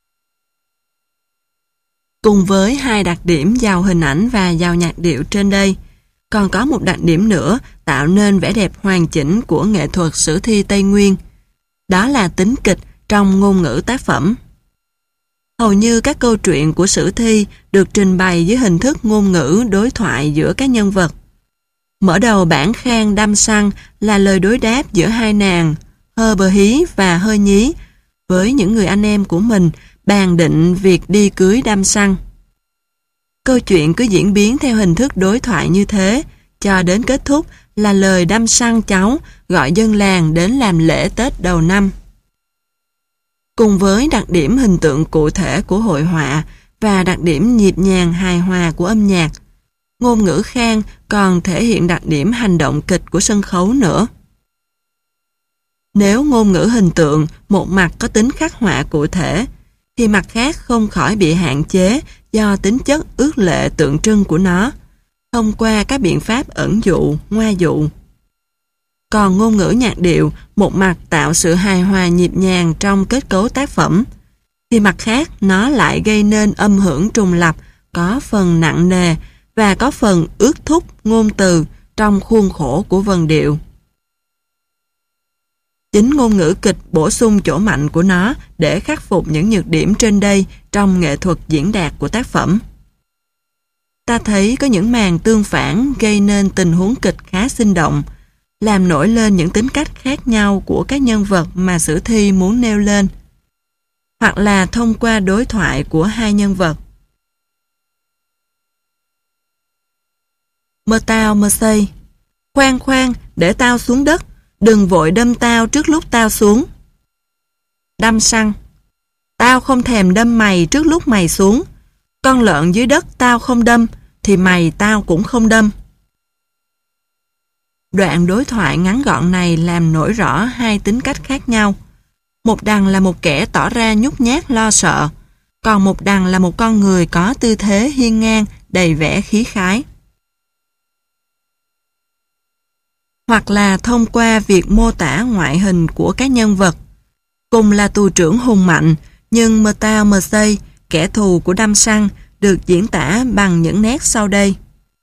Cùng với hai đặc điểm giàu hình ảnh và giàu nhạc điệu trên đây, còn có một đặc điểm nữa tạo nên vẻ đẹp hoàn chỉnh của nghệ thuật sử thi Tây Nguyên. Đó là tính kịch trong ngôn ngữ tác phẩm. Hầu như các câu chuyện của sử thi được trình bày dưới hình thức ngôn ngữ đối thoại giữa các nhân vật. Mở đầu bản Khang Đăm Săn là lời đối đáp giữa hai nàng, Hơ Bờ Hí và Hơ Nhí, với những người anh em của mình bàn định việc đi cưới Đăm Săn. Câu chuyện cứ diễn biến theo hình thức đối thoại như thế, cho đến kết thúc là lời Đăm Săn cháu gọi dân làng đến làm lễ Tết đầu năm. Cùng với đặc điểm hình tượng cụ thể của hội họa và đặc điểm nhịp nhàng hài hòa của âm nhạc, ngôn ngữ Khang còn thể hiện đặc điểm hành động kịch của sân khấu nữa. Nếu ngôn ngữ hình tượng một mặt có tính khắc họa cụ thể, thì mặt khác không khỏi bị hạn chế do tính chất ước lệ tượng trưng của nó, thông qua các biện pháp ẩn dụ, ngoa dụ. Còn ngôn ngữ nhạc điệu một mặt tạo sự hài hòa nhịp nhàng trong kết cấu tác phẩm, thì mặt khác nó lại gây nên âm hưởng trùng lặp có phần nặng nề và có phần ước thúc ngôn từ trong khuôn khổ của vần điệu. Chính ngôn ngữ kịch bổ sung chỗ mạnh của nó để khắc phục những nhược điểm trên đây trong nghệ thuật diễn đạt của tác phẩm. Ta thấy có những màn tương phản gây nên tình huống kịch khá sinh động, làm nổi lên những tính cách khác nhau của các nhân vật mà sử thi muốn nêu lên, hoặc là thông qua đối thoại của hai nhân vật. Mơ tao mơ xây, khoan khoan để tao xuống đất, đừng vội đâm tao trước lúc tao xuống. Đăm Săn, tao không thèm đâm mày trước lúc mày xuống, con lợn dưới đất tao không đâm, thì mày tao cũng không đâm. Đoạn đối thoại ngắn gọn này làm nổi rõ hai tính cách khác nhau. Một đằng là một kẻ tỏ ra nhút nhát lo sợ, còn một đằng là một con người có tư thế hiên ngang, đầy vẻ khí khái. Hoặc là thông qua việc mô tả ngoại hình của các nhân vật. Cùng là tù trưởng hùng mạnh, nhưng Mơ Tao Mơ Xây, kẻ thù của Đăm Săn, được diễn tả bằng những nét sau đây.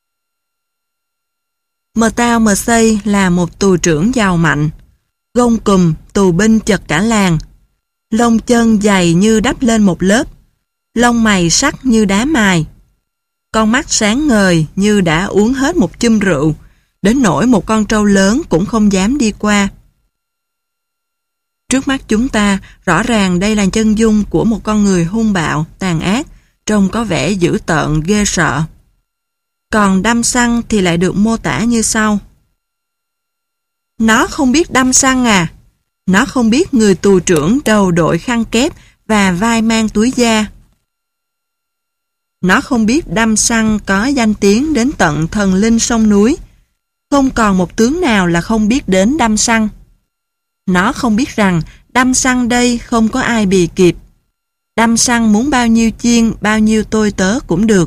Mơ Tao Mơ Xây là một tù trưởng giàu mạnh, gông cùm tù binh chật cả làng, lông chân dày như đắp lên một lớp, lông mày sắc như đá mài, con mắt sáng ngời như đã uống hết một chum rượu, đến nỗi một con trâu lớn cũng không dám đi qua. Trước mắt chúng ta, rõ ràng đây là chân dung của một con người hung bạo, tàn ác, trông có vẻ dữ tợn, ghê sợ. Còn Đăm Săn thì lại được mô tả như sau. Nó không biết Đăm Săn à? Nó không biết người tù trưởng đầu đội khăn kép và vai mang túi da. Nó không biết Đăm Săn có danh tiếng đến tận thần linh sông núi. Không còn một tướng nào là không biết đến Đăm Săn. Nó không biết rằng Đăm Săn đây không có ai bì kịp. Đăm Săn muốn bao nhiêu chiên, bao nhiêu tôi tớ cũng được.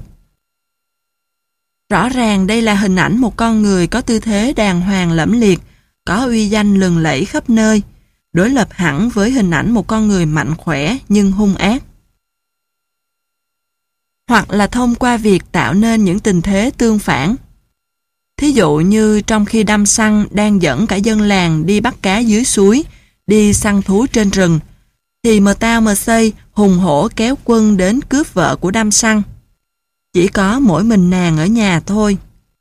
Rõ ràng đây là hình ảnh một con người có tư thế đàng hoàng lẫm liệt, có uy danh lừng lẫy khắp nơi, đối lập hẳn với hình ảnh một con người mạnh khỏe nhưng hung ác. Hoặc là thông qua việc tạo nên những tình thế tương phản. Thí dụ như trong khi Đăm Săn đang dẫn cả dân làng đi bắt cá dưới suối, đi săn thú trên rừng, thì Mơ Tao Mơ Xây hùng hổ kéo quân đến cướp vợ của Đăm Săn. Chỉ có mỗi mình nàng ở nhà thôi.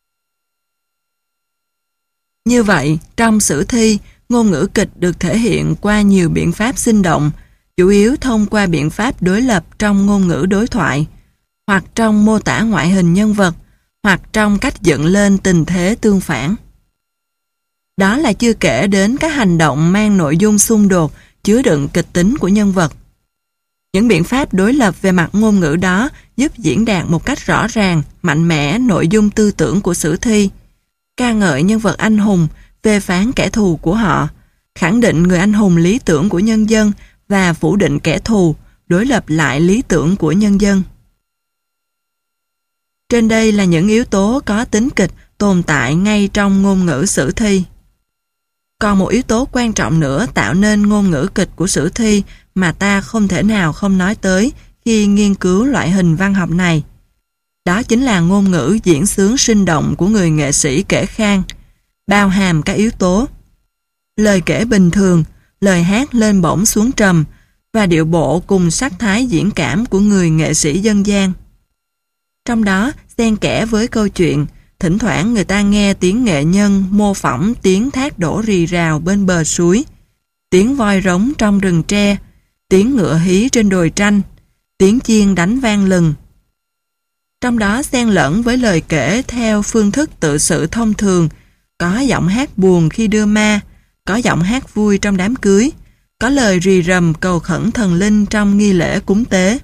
Như vậy, trong sử thi, ngôn ngữ kịch được thể hiện qua nhiều biện pháp sinh động, chủ yếu thông qua biện pháp đối lập trong ngôn ngữ đối thoại, hoặc trong mô tả ngoại hình nhân vật, hoặc trong cách dựng lên tình thế tương phản. Đó là chưa kể đến các hành động mang nội dung xung đột, chứa đựng kịch tính của nhân vật. Những biện pháp đối lập về mặt ngôn ngữ đó giúp diễn đạt một cách rõ ràng, mạnh mẽ nội dung tư tưởng của sử thi, ca ngợi nhân vật anh hùng, phê phán kẻ thù của họ, khẳng định người anh hùng lý tưởng của nhân dân và phủ định kẻ thù, đối lập lại lý tưởng của nhân dân. Trên đây là những yếu tố có tính kịch tồn tại ngay trong ngôn ngữ sử thi. Còn một yếu tố quan trọng nữa tạo nên ngôn ngữ kịch của sử thi mà ta không thể nào không nói tới khi nghiên cứu loại hình văn học này. Đó chính là ngôn ngữ diễn xướng sinh động của người nghệ sĩ kể khang, bao hàm các yếu tố. Lời kể bình thường, lời hát lên bổng xuống trầm, và điệu bộ cùng sắc thái diễn cảm của người nghệ sĩ dân gian. Trong đó, xen kẽ với câu chuyện, thỉnh thoảng người ta nghe tiếng nghệ nhân mô phỏng tiếng thác đổ rì rào bên bờ suối, tiếng voi rống trong rừng tre, tiếng ngựa hí trên đồi tranh, tiếng chiên đánh vang lừng. Trong đó xen lẫn với lời kể theo phương thức tự sự thông thường, có giọng hát buồn khi đưa ma, có giọng hát vui trong đám cưới, có lời rì rầm cầu khẩn thần linh trong nghi lễ cúng tế.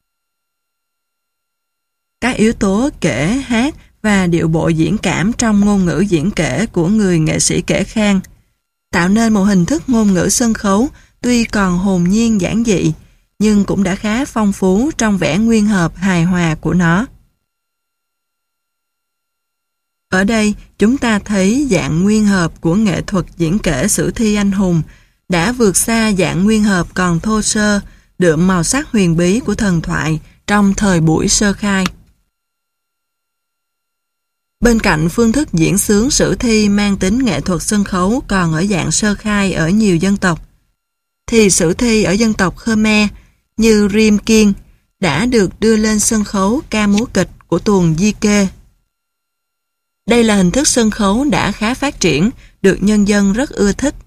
Các yếu tố kể, hát và điệu bộ diễn cảm trong ngôn ngữ diễn kể của người nghệ sĩ kể khang tạo nên một hình thức ngôn ngữ sân khấu tuy còn hồn nhiên giản dị, nhưng cũng đã khá phong phú trong vẻ nguyên hợp hài hòa của nó. Ở đây, chúng ta thấy dạng nguyên hợp của nghệ thuật diễn kể sử thi anh hùng đã vượt xa dạng nguyên hợp còn thô sơ, đượm màu sắc huyền bí của thần thoại trong thời buổi sơ khai. Bên cạnh phương thức diễn xướng sử thi mang tính nghệ thuật sân khấu còn ở dạng sơ khai ở nhiều dân tộc, thì sử thi ở dân tộc Khmer như Rim Kiên đã được đưa lên sân khấu ca múa kịch của tuồng Di Kê. Đây là hình thức sân khấu đã khá phát triển, được nhân dân rất ưa thích.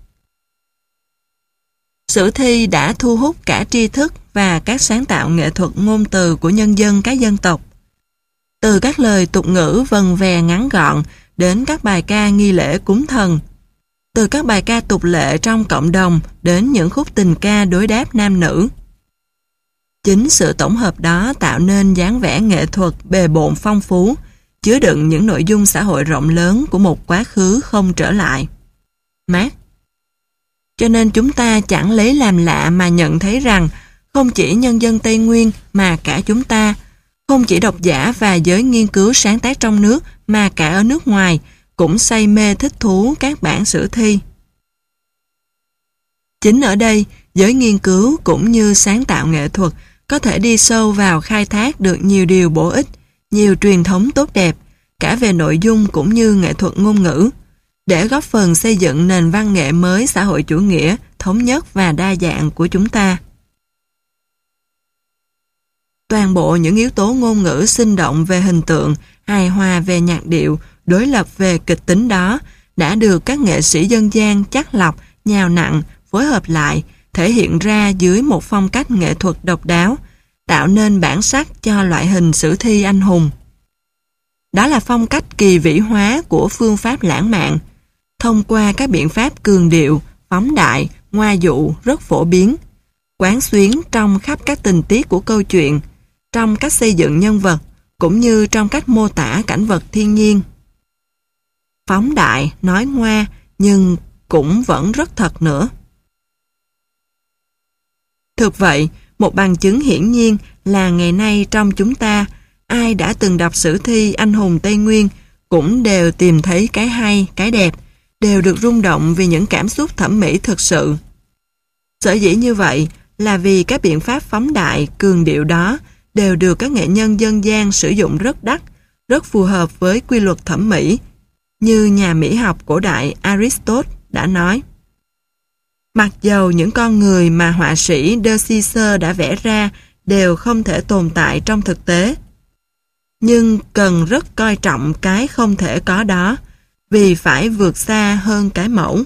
Sử thi đã thu hút cả tri thức và các sáng tạo nghệ thuật ngôn từ của nhân dân các dân tộc. Từ các lời tục ngữ vần vè ngắn gọn đến các bài ca nghi lễ cúng thần, từ các bài ca tục lệ trong cộng đồng đến những khúc tình ca đối đáp nam nữ. Chính sự tổng hợp đó tạo nên dáng vẻ nghệ thuật bề bộn phong phú, chứa đựng những nội dung xã hội rộng lớn của một quá khứ không trở lại. Mác. Cho nên chúng ta chẳng lấy làm lạ mà nhận thấy rằng không chỉ nhân dân Tây Nguyên mà cả chúng ta, không chỉ độc giả và giới nghiên cứu sáng tác trong nước mà cả ở nước ngoài cũng say mê thích thú các bản sử thi. Chính ở đây, giới nghiên cứu cũng như sáng tạo nghệ thuật có thể đi sâu vào khai thác được nhiều điều bổ ích, nhiều truyền thống tốt đẹp, cả về nội dung cũng như nghệ thuật ngôn ngữ, để góp phần xây dựng nền văn nghệ mới xã hội chủ nghĩa, thống nhất và đa dạng của chúng ta. Toàn bộ những yếu tố ngôn ngữ sinh động về hình tượng, hài hòa về nhạc điệu, đối lập về kịch tính đó đã được các nghệ sĩ dân gian chắt lọc, nhào nặn, phối hợp lại, thể hiện ra dưới một phong cách nghệ thuật độc đáo, tạo nên bản sắc cho loại hình sử thi anh hùng. Đó là phong cách kỳ vĩ hóa của phương pháp lãng mạn, thông qua các biện pháp cường điệu, phóng đại, ngoa dụ rất phổ biến, quán xuyến trong khắp các tình tiết của câu chuyện, trong cách xây dựng nhân vật, cũng như trong cách mô tả cảnh vật thiên nhiên. Phóng đại, nói ngoa, nhưng cũng vẫn rất thật nữa. Thực vậy, một bằng chứng hiển nhiên là ngày nay trong chúng ta, ai đã từng đọc sử thi anh hùng Tây Nguyên cũng đều tìm thấy cái hay, cái đẹp, đều được rung động vì những cảm xúc thẩm mỹ thực sự. Sở dĩ như vậy là vì các biện pháp phóng đại, cường điệu đó đều được các nghệ nhân dân gian sử dụng rất đắc, rất phù hợp với quy luật thẩm mỹ, như nhà mỹ học cổ đại Aristotle đã nói. Mặc dầu những con người mà họa sĩ De Sitter đã vẽ ra đều không thể tồn tại trong thực tế, nhưng cần rất coi trọng cái không thể có đó, vì phải vượt xa hơn cái mẫu.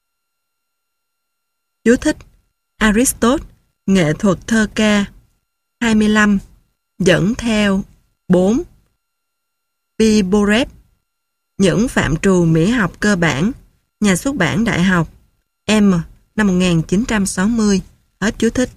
Chú thích: Aristotle, Nghệ thuật thơ ca 25, dẫn theo 4. Piboret, Những phạm trù mỹ học cơ bản, Nhà xuất bản Đại học, M, năm 1960, hết chú thích.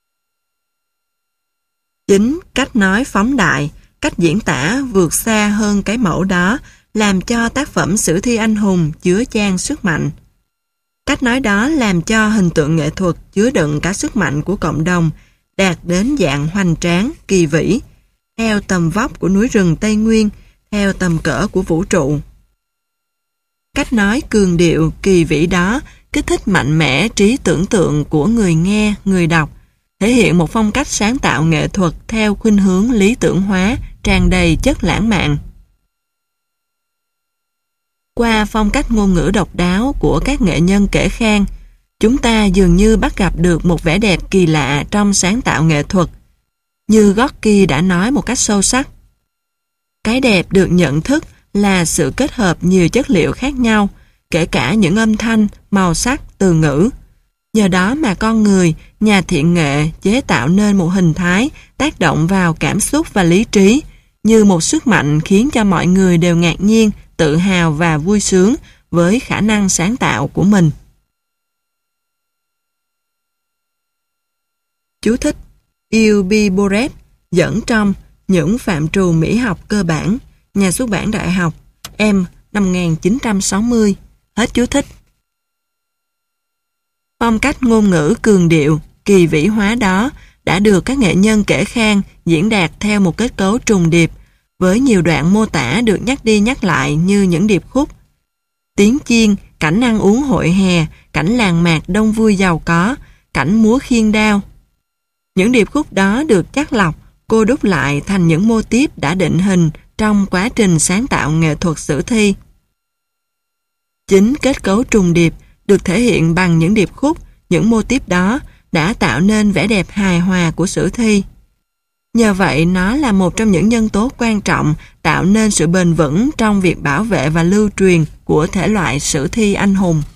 Chính cách nói phóng đại, cách diễn tả vượt xa hơn cái mẫu đó làm cho tác phẩm sử thi anh hùng chứa chan sức mạnh. Cách nói đó làm cho hình tượng nghệ thuật chứa đựng cả sức mạnh của cộng đồng đạt đến dạng hoành tráng, kỳ vĩ, theo tầm vóc của núi rừng Tây Nguyên, theo tầm cỡ của vũ trụ. Cách nói cường điệu, kỳ vĩ đó kích thích mạnh mẽ trí tưởng tượng của người nghe, người đọc, thể hiện một phong cách sáng tạo nghệ thuật theo khuynh hướng lý tưởng hóa, tràn đầy chất lãng mạn. Qua phong cách ngôn ngữ độc đáo của các nghệ nhân kể khang, chúng ta dường như bắt gặp được một vẻ đẹp kỳ lạ trong sáng tạo nghệ thuật. Như Gorky đã nói một cách sâu sắc, cái đẹp được nhận thức là sự kết hợp nhiều chất liệu khác nhau, kể cả những âm thanh, màu sắc, từ ngữ. Nhờ đó mà con người, nhà thiện nghệ chế tạo nên một hình thái tác động vào cảm xúc và lý trí, như một sức mạnh khiến cho mọi người đều ngạc nhiên, tự hào và vui sướng với khả năng sáng tạo của mình. Chú thích: Il Biboret dẫn trong Những phạm trù mỹ học cơ bản, nhà xuất bản Đại học, M, năm 1960. Hết chú thích. Phong cách ngôn ngữ cường điệu, kỳ vĩ hóa đó đã được các nghệ nhân kể khang diễn đạt theo một kết cấu trùng điệp, với nhiều đoạn mô tả được nhắc đi nhắc lại như những điệp khúc. Tiếng chiên, cảnh ăn uống hội hè, cảnh làng mạc đông vui giàu có, cảnh múa khiên đao. Những điệp khúc đó được chắt lọc, cô đúc lại thành những mô típ đã định hình trong quá trình sáng tạo nghệ thuật sử thi. Chính kết cấu trùng điệp được thể hiện bằng những điệp khúc, những mô típ đó đã tạo nên vẻ đẹp hài hòa của sử thi. Nhờ vậy, nó là một trong những nhân tố quan trọng tạo nên sự bền vững trong việc bảo vệ và lưu truyền của thể loại sử thi anh hùng.